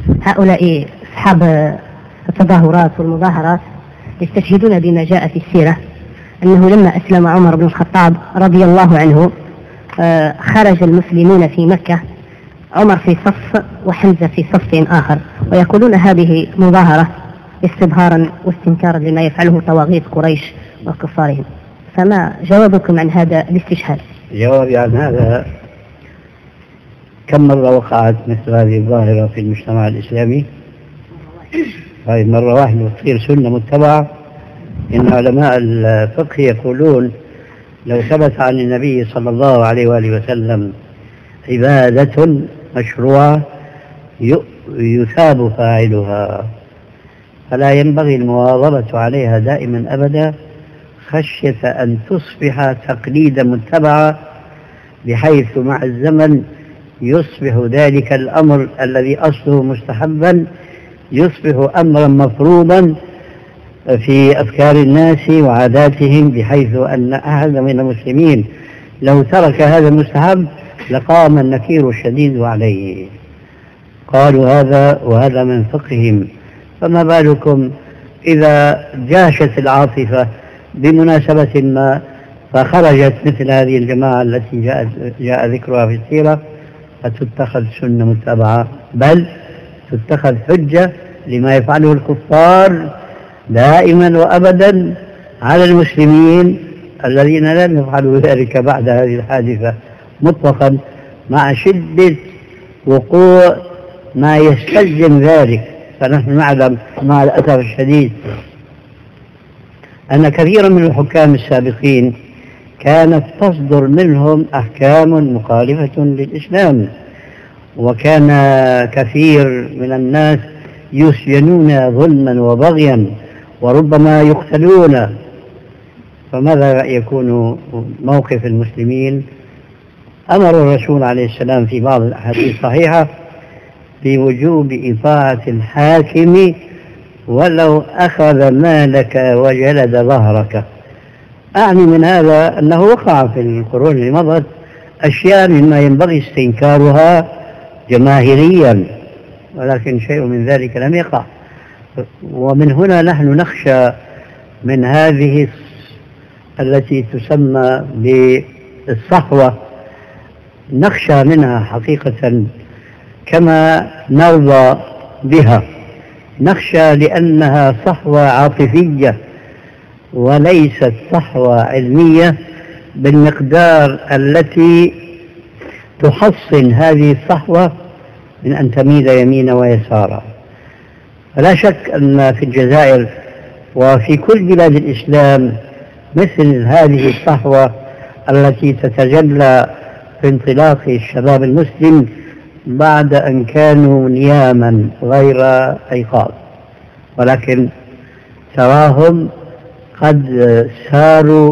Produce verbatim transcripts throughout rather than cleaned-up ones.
هؤلاء أصحاب التظاهرات والمظاهرات يستشهدون بما جاء في السيرة أنه لما أسلم عمر بن الخطاب رضي الله عنه خرج المسلمون في مكة، عمر في صف وحمزة في صف آخر، ويقولون هذه مظاهرة استظهارا واستنكارا لما يفعله طواغيت قريش وكفارهم. فما جوابكم عن هذا الاستشهاد؟ جوابي عن هذا: كم مرة وقعت مثل هذه الظاهرة في المجتمع الإسلامي؟ هذه مرة واحدة وتصير سنة متبعة. إن علماء الفقه يقولون لو ثبت عن النبي صلى الله عليه وآله وسلم عبادة مشروعة يثاب فاعلها، فلا ينبغي المواظبة عليها دائما أبدا، خشية أن تصبح تقليدا متبعة، بحيث مع الزمن يصبح ذلك الأمر الذي أصله مستحبا يصبح أمرا مفروضا في أفكار الناس وعاداتهم، بحيث أن أحد من المسلمين لو ترك هذا المستحب لقام النكير الشديد عليه. قالوا هذا وهذا من فقههم، فما بالكم إذا جاشت العاطفة بمناسبة ما فخرجت مثل هذه الجماعة التي جاء, جاء ذكرها في السيرة، فتتخذ سنة متبعة، بل تتخذ حجة لما يفعله الكفار دائما وأبدا على المسلمين الذين لم يفعلوا ذلك بعد هذه الحادثة مطلقا، مع شدة وقوع ما يستلزم ذلك. فنحن نعلم مع الأسف الشديد أن كثيرا من الحكام السابقين كانت تصدر منهم أحكام مخالفة للإسلام، وكان كثير من الناس يسجنون ظلما وبغيا وربما يقتلون. فماذا يكون موقف المسلمين؟ أمر الرسول عليه السلام في بعض الأحاديث الصحيحة بوجوب إطاعة الحاكم ولو أخذ مالك وجلد ظهرك. أعني من هذا أنه وقع في القرون اللي مضت أشياء مما ينبغي استنكارها جماهيريا، ولكن شيء من ذلك لم يقع. ومن هنا نحن نخشى من هذه التي تسمى بالصحوة، نخشى منها حقيقة كما نرضى بها، نخشى لأنها صحوة عاطفية وليست صحوة علمية بالمقدار التي تحصن هذه الصحوة من أن تميل يمينا ويسارا. فلا شك أن في الجزائر وفي كل بلاد الإسلام مثل هذه الصحوة التي تتجلى في انطلاق الشباب المسلم بعد أن كانوا نياما غير أيقاظ، ولكن تراهم قد ساروا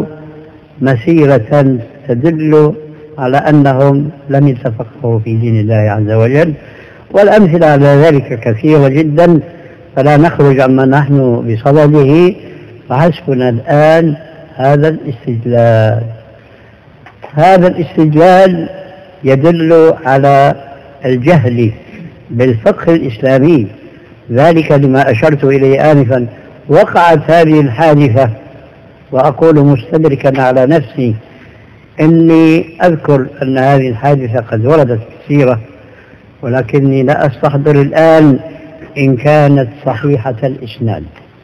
مسيرة تدل على أنهم لم يتفقهوا في دين الله عز وجل، والأمثلة على ذلك كثيرة جدا، فلا نخرج عما نحن بصدده. فحسبنا الآن هذا الاستدلال، هذا الاستدلال يدل على الجهل بالفقه الإسلامي، ذلك لما أشرت إليه آنفا. وقعت هذه الحادثة، وأقول مستدركا على نفسي إني أذكر أن هذه الحادثة قد وردت في السيرة، ولكني لا أستحضر الآن إن كانت صحيحة الإسناد.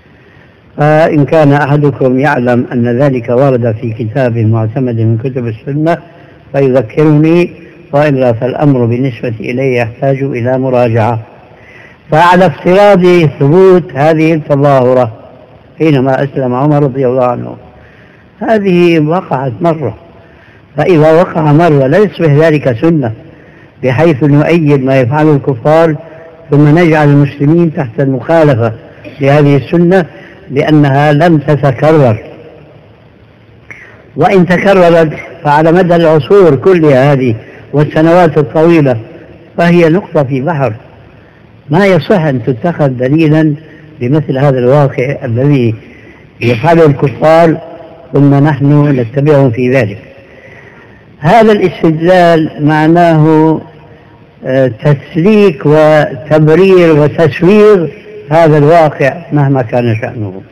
فإن كان أحدكم يعلم أن ذلك ورد في كتاب معتمد من كتب السنة فيذكرني، وإلا فالأمر بالنسبة إليه يحتاج إلى مراجعة. فعلى افتراض ثبوت هذه التظاهرة حينما أسلم عمر رضي الله عنه، هذه وقعت مرة، فإذا وقع مرة لا يصبح ذلك سنة بحيث نؤيد ما يفعله الكفار ثم نجعل المسلمين تحت المخالفة لهذه السنة لأنها لم تتكرر. وإن تكررت فعلى مدى العصور كلها هذه والسنوات الطويلة فهي نقطة في بحر، ما يصح أن تتخذ دليلا بمثل هذا الواقع الذي يفعله الكفار ثم نحن نتبعهم في ذلك. هذا الاستدلال معناه تسليك وتبرير وتسويغ هذا الواقع مهما كان شأنه.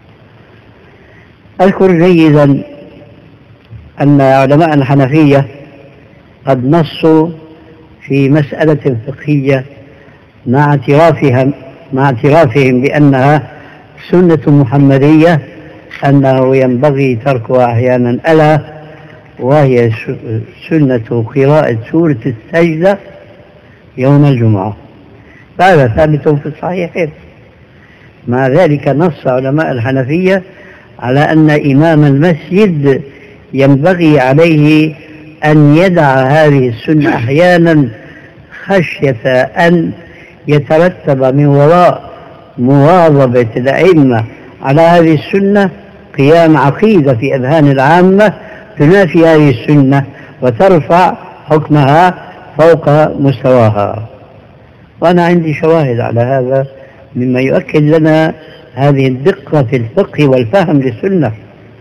أذكر جيدا أن علماء الحنفية قد نصوا في مسألة فقهية مع اعترافهم مع اعترافهم بأنها سنة محمدية أنه ينبغي تركها أحيانا، ألا وهي سنة قراءة سورة السجدة يوم الجمعة، هذا ثابت في الصحيحين. مع ذلك نص علماء الحنفية على أن إمام المسجد ينبغي عليه أن يدع هذه السنة أحيانا خشية أن يترتب من وراء مواظبة الأئمة على هذه السنة قيام عقيدة في أذهان العامة تنافي هذه السنة وترفع حكمها فوق مستواها. وأنا عندي شواهد على هذا مما يؤكد لنا هذه الدقة في الفقه والفهم للسنة.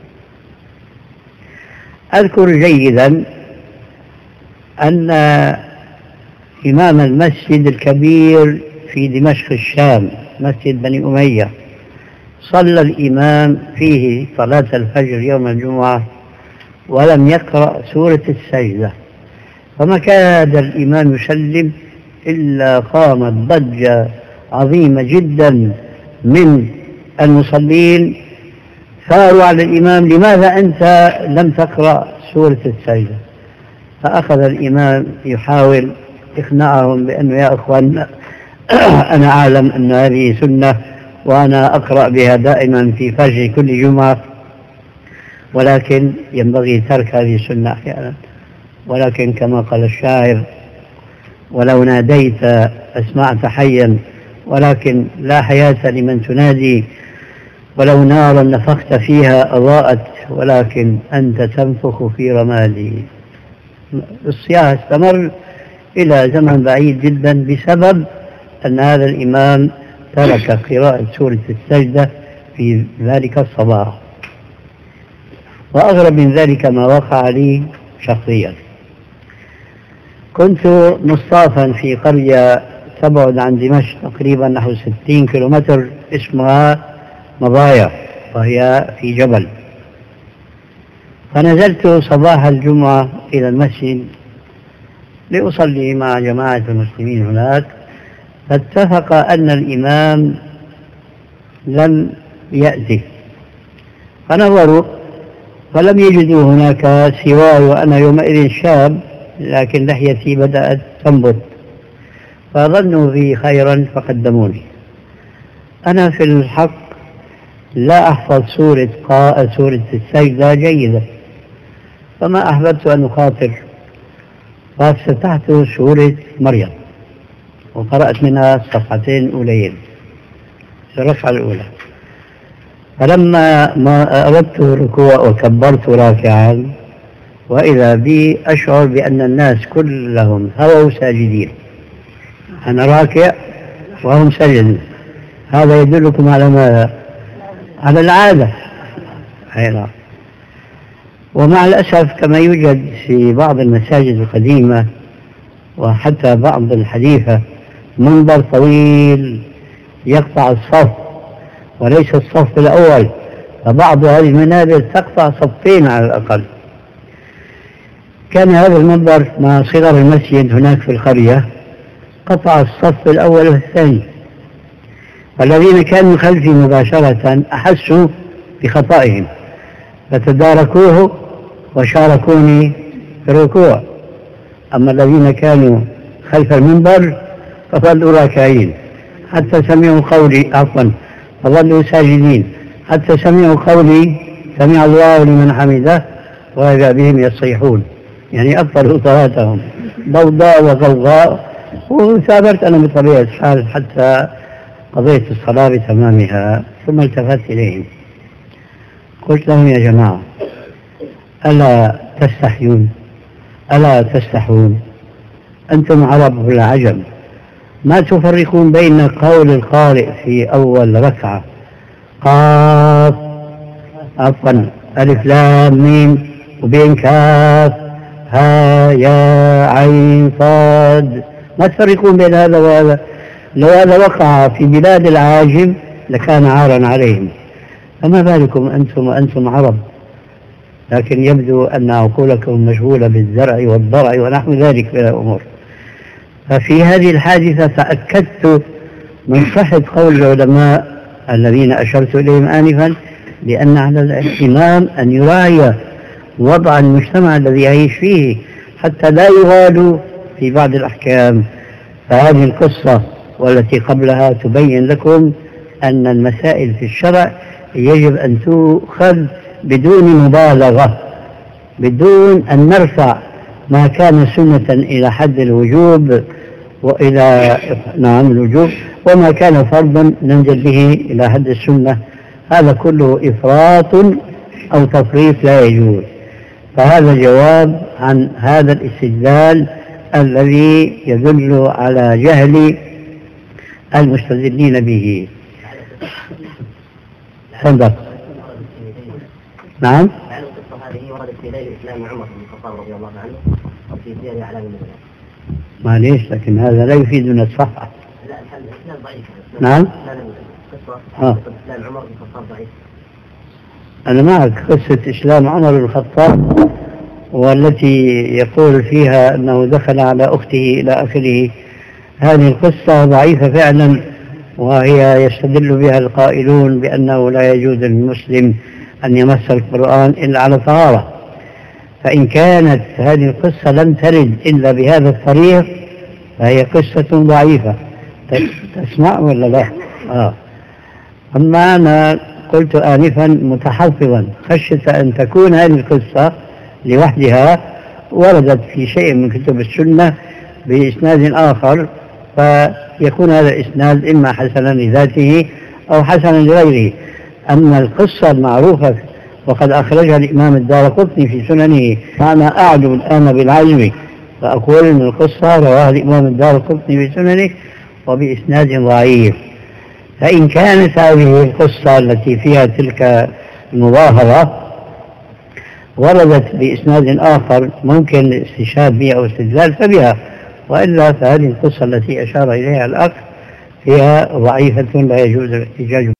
أذكر جيدا أن إمام المسجد الكبير في دمشق الشام مسجد بني أمية صلى الإمام فيه صلاة الفجر يوم الجمعة ولم يقرأ سورة السجدة، فما كاد الإمام يسلم إلا قامت ضجة عظيمة جدا من المصلين ثاروا على الإمام: لماذا أنت لم تقرأ سورة السجدة؟ فأخذ الإمام يحاول إقناعهم بأنه يا أخوان أنا أعلم أن هذه سنة وأنا أقرأ بها دائما في فجر كل جمعة، ولكن ينبغي ترك هذه السنة أحيانا، ولكن كما قال الشاعر: ولو ناديت أسمعت حيا ولكن لا حياة لمن تنادي، ولو نارا نفخت فيها أضاءت ولكن أنت تنفخ في رمادي. الصياح استمر إلى زمن بعيد جدا بسبب أن هذا الإمام ترك قراءة سورة السجدة في ذلك الصباح. وأغرب من ذلك ما وقع لي شخصيا. كنت مصطافا في قرية تبعد عن دمشق تقريبا نحو ستين كيلومتر اسمها مضايا، وهي في جبل. فنزلت صباح الجمعة إلى المسجد لأصلي مع جماعة المسلمين هناك، فاتفق أن الإمام لم يأتي، فنظروا فلم يجدوا هناك سواي، وأنا يومئذ شاب لكن لحيتي بدأت تنبت، فظنوا بي خيرا فقدموني. أنا في الحق لا أحفظ سورة قاء سورة السجدة جيدة، فما أحببت أن أخاطر، فافتتحت سورة مريم وقرأت منها الصفحتين أولين في الركعة الأولى. فلما ما أردت الركوع وكبرت راكعا وإذا بي أشعر بأن الناس كلهم هووا ساجدين، أنا راكع وهم سجدوا. هذا يدلكم على ماذا؟ على العادة. أيضا. ومع الأسف كما يوجد في بعض المساجد القديمة وحتى بعض الحديثة منبر طويل يقطع الصف وليس الصف الأول، فبعض هذه المنابر تقطع صفين على الأقل. كان هذا المنبر مع صغر المسجد هناك في القرية قطع الصف الأول والثاني، والذين كانوا خلفي مباشرة أحسوا بخطئهم فتداركوه وشاركوني في الركوع، أما الذين كانوا خلف المنبر فظلوا راكعين حتى سمعوا قولي عفوا فظلوا ساجدين حتى سمعوا قولي سمع الله لمن حمده وإذا بهم يصيحون، يعني أبطلوا صلاتهم ضوضاء وغوغاء. وثابرت أنا بطبيعة الحال حتى قضيت الصلاة بتمامها، ثم التفت إليهم قلت لهم: يا جماعة ألا تستحيون ألا تستحون أنتم عرب العجم، ما تفرقون بين قول القارئ في أول ركعة قاف عفوا ألف لام ميم وبين كاف ها يا عين صاد ما تفرقون بين هذا وهذا. لو هذا وقع في بلاد العاجم لكان عارا عليهم، فما بالكم أنتم وأنتم عرب. لكن يبدو أن عقولكم مشغولة بالزرع والضرع ونحو ذلك من الأمور. ففي هذه الحادثة تأكدت من صحة قول العلماء الذين أشرت إليهم آنفا بأن على الاهتمام أن يراعي وضع المجتمع الذي يعيش فيه حتى لا يغالوا في بعض الأحكام. فهذه القصة والتي قبلها تبين لكم أن المسائل في الشرع يجب أن تؤخذ بدون مبالغة، بدون أن نرفع ما كان سنة إلى حد الوجوب وإلى نعم الوجوب، وما كان فرضا ننزل به إلى حد السنة. هذا كله إفراط أو تفريط لا يجوز. فهذا جواب عن هذا الاستدلال الذي يدل على جهل المستدلين به. تفضل. نعم. القصة هذه وردت في ليل إسلام عمر بن الخطاب رضي الله عنه وفي سير أعلام النبلاء. معليش، لكن هذا لا يفيدنا الصحة. لا الإسلام ضعيف. نعم. قصة إسلام عمر بن الخطاب ضعيف. أنا معك قصة إسلام عمر بن الخطاب والتي يقول فيها أنه دخل على أخته إلى آخره. هذه القصة ضعيفة فعلا، وهي يستدل بها القائلون بأنه لا يجوز للمسلم أن يمس القرآن إلا على طهارة. فإن كانت هذه القصة لم ترد إلا بهذا الطريق فهي قصة ضعيفة. تسمع ولا لا؟ آه. أما أنا قلت آنفا متحفظا خشية أن تكون هذه القصة لوحدها وردت في شيء من كتب السنة بإسناد آخر، فيكون هذا الإسناد إما حسنا لذاته أو حسنا لغيره. أما القصة المعروفة وقد أخرجها الإمام الدارقطني في سننه، فأنا أعلم الآن بالعلم فأقول أن القصة رواها الإمام الدارقطني في سننه وبإسناد ضعيف. فإن كانت هذه القصة التي فيها تلك المظاهرة وردت بإسناد آخر ممكن الاستشهاد بها أو استدلال فبها، وإلا فهذه القصة التي أشار إليها الأخ فيها ضعيفة لا يجوز الاحتجاج